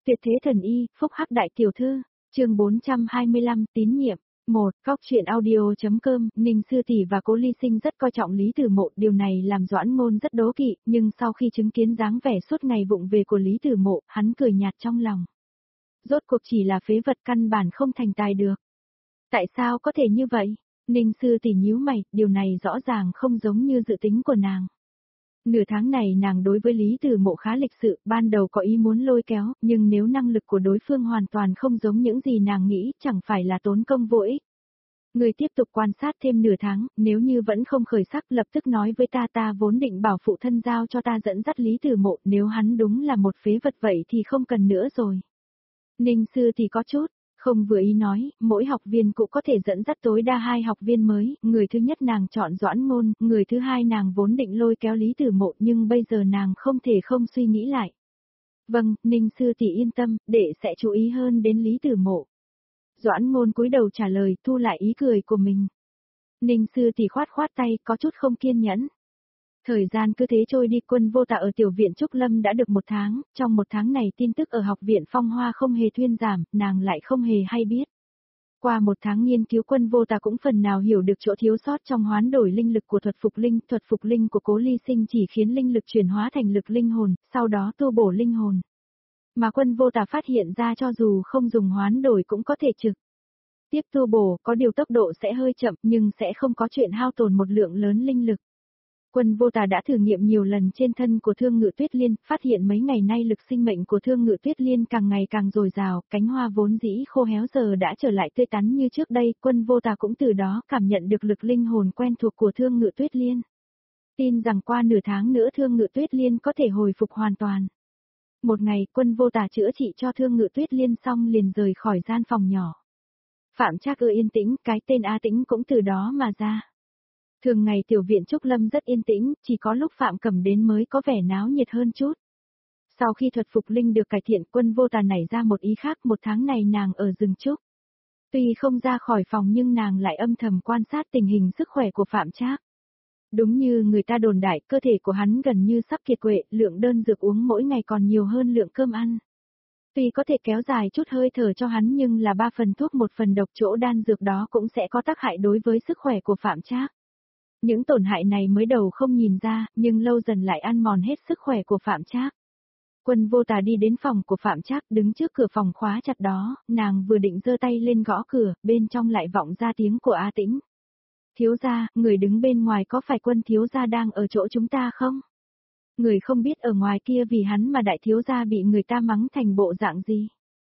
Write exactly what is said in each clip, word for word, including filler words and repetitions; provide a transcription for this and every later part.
Tuyệt thế thần y, phúc hắc đại tiểu thư, chương bốn trăm hai mươi lăm, tín nhiệm. một. Cóc truyện audio.com, Ninh Sư Tỷ và Cố Ly Sinh rất coi trọng Lý Tử Mộ, điều này làm Doãn Ngôn rất đố kỵ, nhưng sau khi chứng kiến dáng vẻ suốt ngày vụng về của Lý Tử Mộ, hắn cười nhạt trong lòng. Rốt cuộc chỉ là phế vật căn bản không thành tài được. Tại sao có thể như vậy? Ninh Sư Tỷ nhíu mày, điều này rõ ràng không giống như dự tính của nàng. Nửa tháng này nàng đối với Lý Tử Mộ khá lịch sự, ban đầu có ý muốn lôi kéo, nhưng nếu năng lực của đối phương hoàn toàn không giống những gì nàng nghĩ, chẳng phải là tốn công vô ích. Người tiếp tục quan sát thêm nửa tháng, nếu như vẫn không khởi sắc lập tức nói với ta, ta vốn định bảo phụ thân giao cho ta dẫn dắt Lý Tử Mộ, nếu hắn đúng là một phế vật vậy thì không cần nữa rồi. Ninh Sư thì có chút không vừa ý nói, mỗi học viên cũng có thể dẫn dắt tối đa hai học viên mới, người thứ nhất nàng chọn Doãn Ngôn, người thứ hai nàng vốn định lôi kéo Lý Tử Mộ nhưng bây giờ nàng không thể không suy nghĩ lại. Vâng, Ninh Sư tỷ yên tâm, đệ sẽ chú ý hơn đến Lý Tử Mộ. Doãn Ngôn cúi đầu trả lời, thu lại ý cười của mình. Ninh Sư tỷ khoát khoát tay, có chút không kiên nhẫn. Thời gian cứ thế trôi đi, Quân Vô Tà ở tiểu viện Trúc Lâm đã được một tháng, trong một tháng này tin tức ở học viện Phong Hoa không hề thuyên giảm, nàng lại không hề hay biết. Qua một tháng nghiên cứu, Quân Vô Tà cũng phần nào hiểu được chỗ thiếu sót trong hoán đổi linh lực của thuật phục linh, thuật phục linh của Cố Ly Sinh chỉ khiến linh lực chuyển hóa thành lực linh hồn, sau đó tu bổ linh hồn. Mà Quân Vô Tà phát hiện ra cho dù không dùng hoán đổi cũng có thể trực tiếp tu bổ, có điều tốc độ sẽ hơi chậm nhưng sẽ không có chuyện hao tổn một lượng lớn linh lực. Quân Vô Tà đã thử nghiệm nhiều lần trên thân của Thương Ngự Tuyết Liên, phát hiện mấy ngày nay lực sinh mệnh của Thương Ngự Tuyết Liên càng ngày càng dồi dào, cánh hoa vốn dĩ khô héo giờ đã trở lại tươi tắn như trước đây, Quân Vô Tà cũng từ đó cảm nhận được lực linh hồn quen thuộc của Thương Ngự Tuyết Liên. Tin rằng qua nửa tháng nữa Thương Ngự Tuyết Liên có thể hồi phục hoàn toàn. Một ngày, Quân Vô Tà chữa trị cho Thương Ngự Tuyết Liên xong liền rời khỏi gian phòng nhỏ. Phạm Trác ưa yên tĩnh, cái tên A Tĩnh cũng từ đó mà ra. Thường ngày tiểu viện Trúc Lâm rất yên tĩnh, chỉ có lúc Phạm Cẩm đến mới có vẻ náo nhiệt hơn chút. Sau khi thuật phục linh được cải thiện, Quân Vô Tà nảy ra một ý khác, một tháng này nàng ở rừng trúc. Tuy không ra khỏi phòng nhưng nàng lại âm thầm quan sát tình hình sức khỏe của Phạm Trác. Đúng như người ta đồn đại, cơ thể của hắn gần như sắp kiệt quệ, lượng đơn dược uống mỗi ngày còn nhiều hơn lượng cơm ăn. Tuy có thể kéo dài chút hơi thở cho hắn nhưng là ba phần thuốc một phần độc, chỗ đan dược đó cũng sẽ có tác hại đối với sức khỏe của Phạm Trác. Những tổn hại này mới đầu không nhìn ra, nhưng lâu dần lại ăn mòn hết sức khỏe của Phạm Trác. Quân Vô Tà đi đến phòng của Phạm Trác, đứng trước cửa phòng khóa chặt đó, nàng vừa định giơ tay lên gõ cửa, bên trong lại vọng ra tiếng của A Tĩnh. Thiếu gia, người đứng bên ngoài có phải Quân thiếu gia đang ở chỗ chúng ta không? Người không biết ở ngoài kia vì hắn mà đại thiếu gia bị người ta mắng thành bộ dạng gì?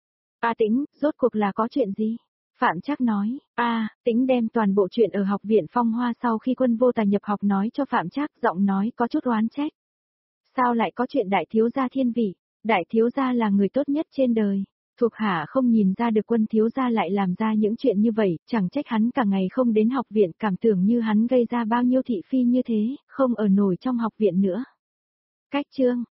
A Tĩnh, rốt cuộc là có chuyện gì? Phạm Trác nói, a, à, Tĩnh đem toàn bộ chuyện ở học viện Phong Hoa sau khi Quân Vô Tà nhập học nói cho Phạm Trác, giọng nói có chút oán trách. Sao lại có chuyện đại thiếu gia thiên vị? Đại thiếu gia là người tốt nhất trên đời. Thuộc hạ không nhìn ra được Quân thiếu gia lại làm ra những chuyện như vậy, chẳng trách hắn cả ngày không đến học viện, cảm tưởng như hắn gây ra bao nhiêu thị phi như thế, không ở nổi trong học viện nữa. Cách chương